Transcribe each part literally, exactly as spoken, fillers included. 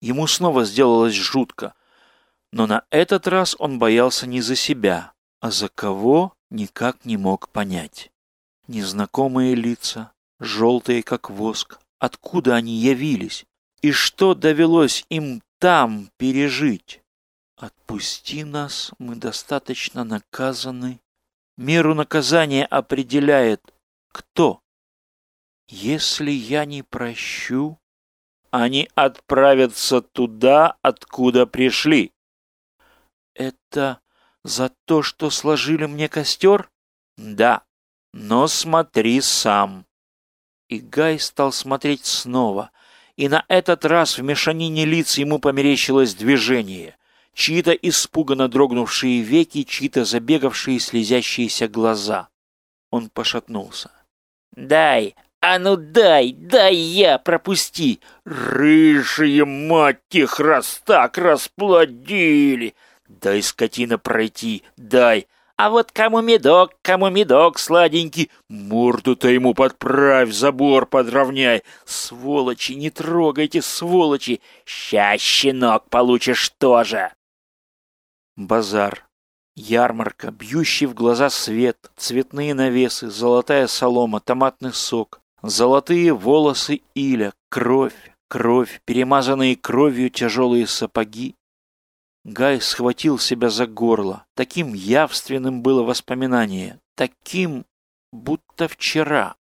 Ему снова сделалось жутко. Но на этот раз он боялся не за себя, а за кого никак не мог понять. Незнакомые лица, желтые как воск, откуда они явились? И что довелось им там пережить? Отпусти нас, мы достаточно наказаны. Меру наказания определяет кто? Если я не прощу, они отправятся туда, откуда пришли. Это за то, что сложили мне костер? Да, но смотри сам. И Гай стал смотреть снова, и на этот раз в мешанине лиц ему померещилось движение. Чьи-то испуганно дрогнувшие веки, чьи-то забегавшие слезящиеся глаза. Он пошатнулся. «Дай! А ну дай! Дай я! Пропусти! Рыжие, мать их, раз так расплодили! Дай, скотина, пройти! Дай! А вот кому медок, кому медок сладенький! Морду-то ему подправь, забор подровняй! Сволочи, не трогайте, сволочи! Ща, щенок, получишь тоже!» Базар, ярмарка, бьющий в глаза свет, цветные навесы, золотая солома, томатный сок, золотые волосы Иля, кровь, кровь, перемазанные кровью тяжелые сапоги. Гай схватил себя за горло. Таким явственным было воспоминание, таким, будто вчера.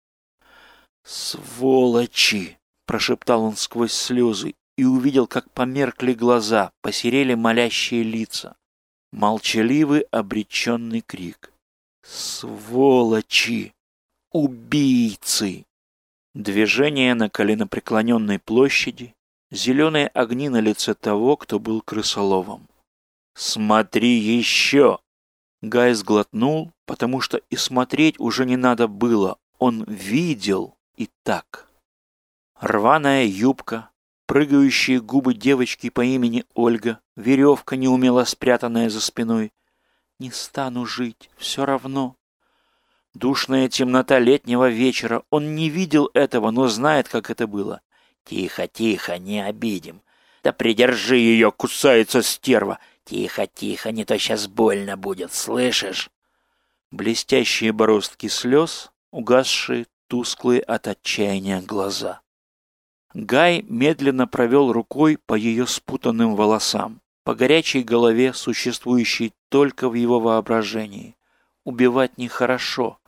«Сволочи!» — прошептал он сквозь слезы и увидел, как померкли глаза, посерели молящие лица. Молчаливый обреченный крик. «Сволочи! Убийцы!» Движение на коленопреклоненной площади, зеленые огни на лице того, кто был крысоловом. «Смотри еще!» Гай сглотнул, потому что и смотреть уже не надо было. Он видел и так. Рваная юбка, прыгающие губы девочки по имени Ольга, веревка, неумело спрятанная за спиной. «Не стану жить, все равно». Душная темнота летнего вечера. Он не видел этого, но знает, как это было. «Тихо, тихо, не обидим. Да придержи ее, кусается стерва. Тихо, тихо, не то сейчас больно будет, слышишь?» Блестящие бороздки слез, угасшие, тусклые от отчаяния глаза. Гай медленно провел рукой по ее спутанным волосам, по горячей голове, существующей только в его воображении. Убивать нехорошо.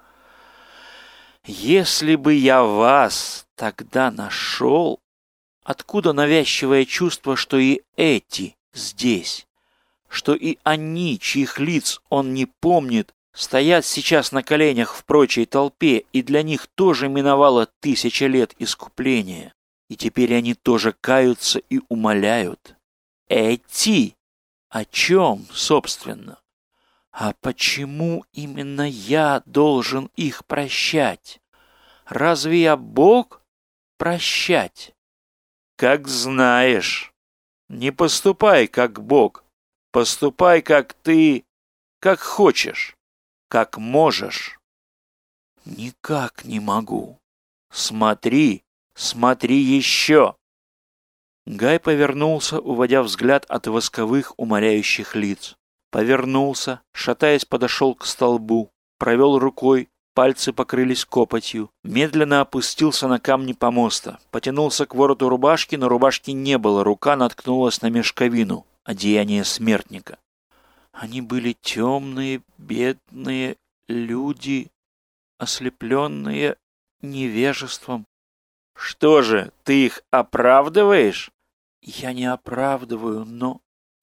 «Если бы я вас тогда нашел...» Откуда навязчивое чувство, что и эти здесь, что и они, чьих лиц он не помнит, стоят сейчас на коленях в прочей толпе, и для них тоже миновало тысяча лет искупления, и теперь они тоже каются и умоляют. Эти? О чем, собственно? А почему именно я должен их прощать? Разве я Бог прощать? Как знаешь. Не поступай, как Бог. Поступай, как ты, как хочешь, как можешь. Никак не могу. Смотри, смотри еще. Гай повернулся, уводя взгляд от восковых умоляющих лиц. Повернулся, шатаясь, подошел к столбу, провел рукой, пальцы покрылись копотью, медленно опустился на камни помоста, потянулся к вороту рубашки, но рубашки не было, рука наткнулась на мешковину, одеяние смертника. Они были темные, бедные люди, ослепленные невежеством. Что же, ты их оправдываешь? Я не оправдываю, но...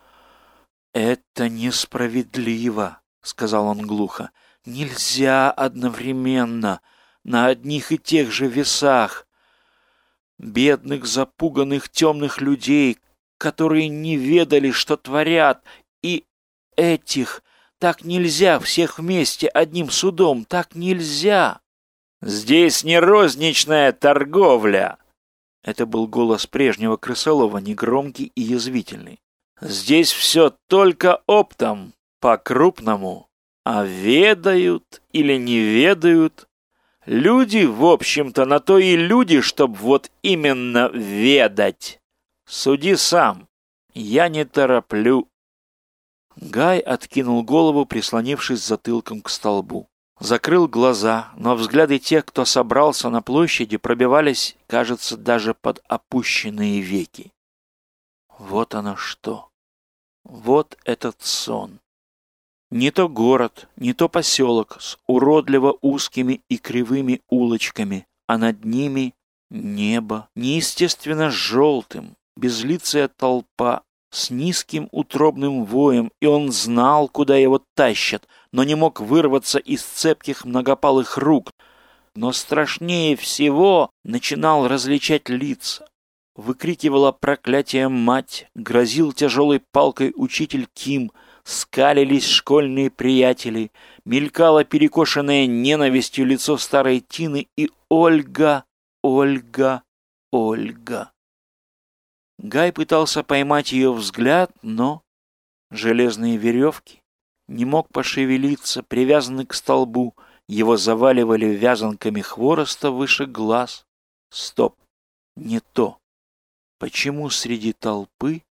Это несправедливо, сказал он глухо. Нельзя одновременно, на одних и тех же весах. Бедных, запуганных, темных людей, которые не ведали, что творят, и этих. Так нельзя всех вместе одним судом, так нельзя. Здесь не розничная торговля. Это был голос прежнего крысолова, негромкий и язвительный. Здесь все только оптом, по-крупному. А ведают или не ведают? Люди, в общем-то, на то и люди, чтоб вот именно ведать. Суди сам. Я не тороплю. Гай откинул голову, прислонившись затылком к столбу. Закрыл глаза, но взгляды тех, кто собрался на площади, пробивались, кажется, даже под опущенные веки. Вот оно что. Вот этот сон. Не то город, не то поселок с уродливо узкими и кривыми улочками, а над ними небо, неестественно желтым, безлицая толпа с низким утробным воем, и он знал, куда его тащат, но не мог вырваться из цепких многопалых рук. Но страшнее всего начинал различать лица. Выкрикивала проклятие мать, грозил тяжелой палкой учитель Ким, скалились школьные приятели, мелькало перекошенное ненавистью лицо старой Тины и Ольга, Ольга, Ольга. Гай пытался поймать ее взгляд, но железные веревки, не мог пошевелиться, привязанный к столбу, его заваливали вязанками хвороста выше глаз. Стоп, не то. Почему среди толпы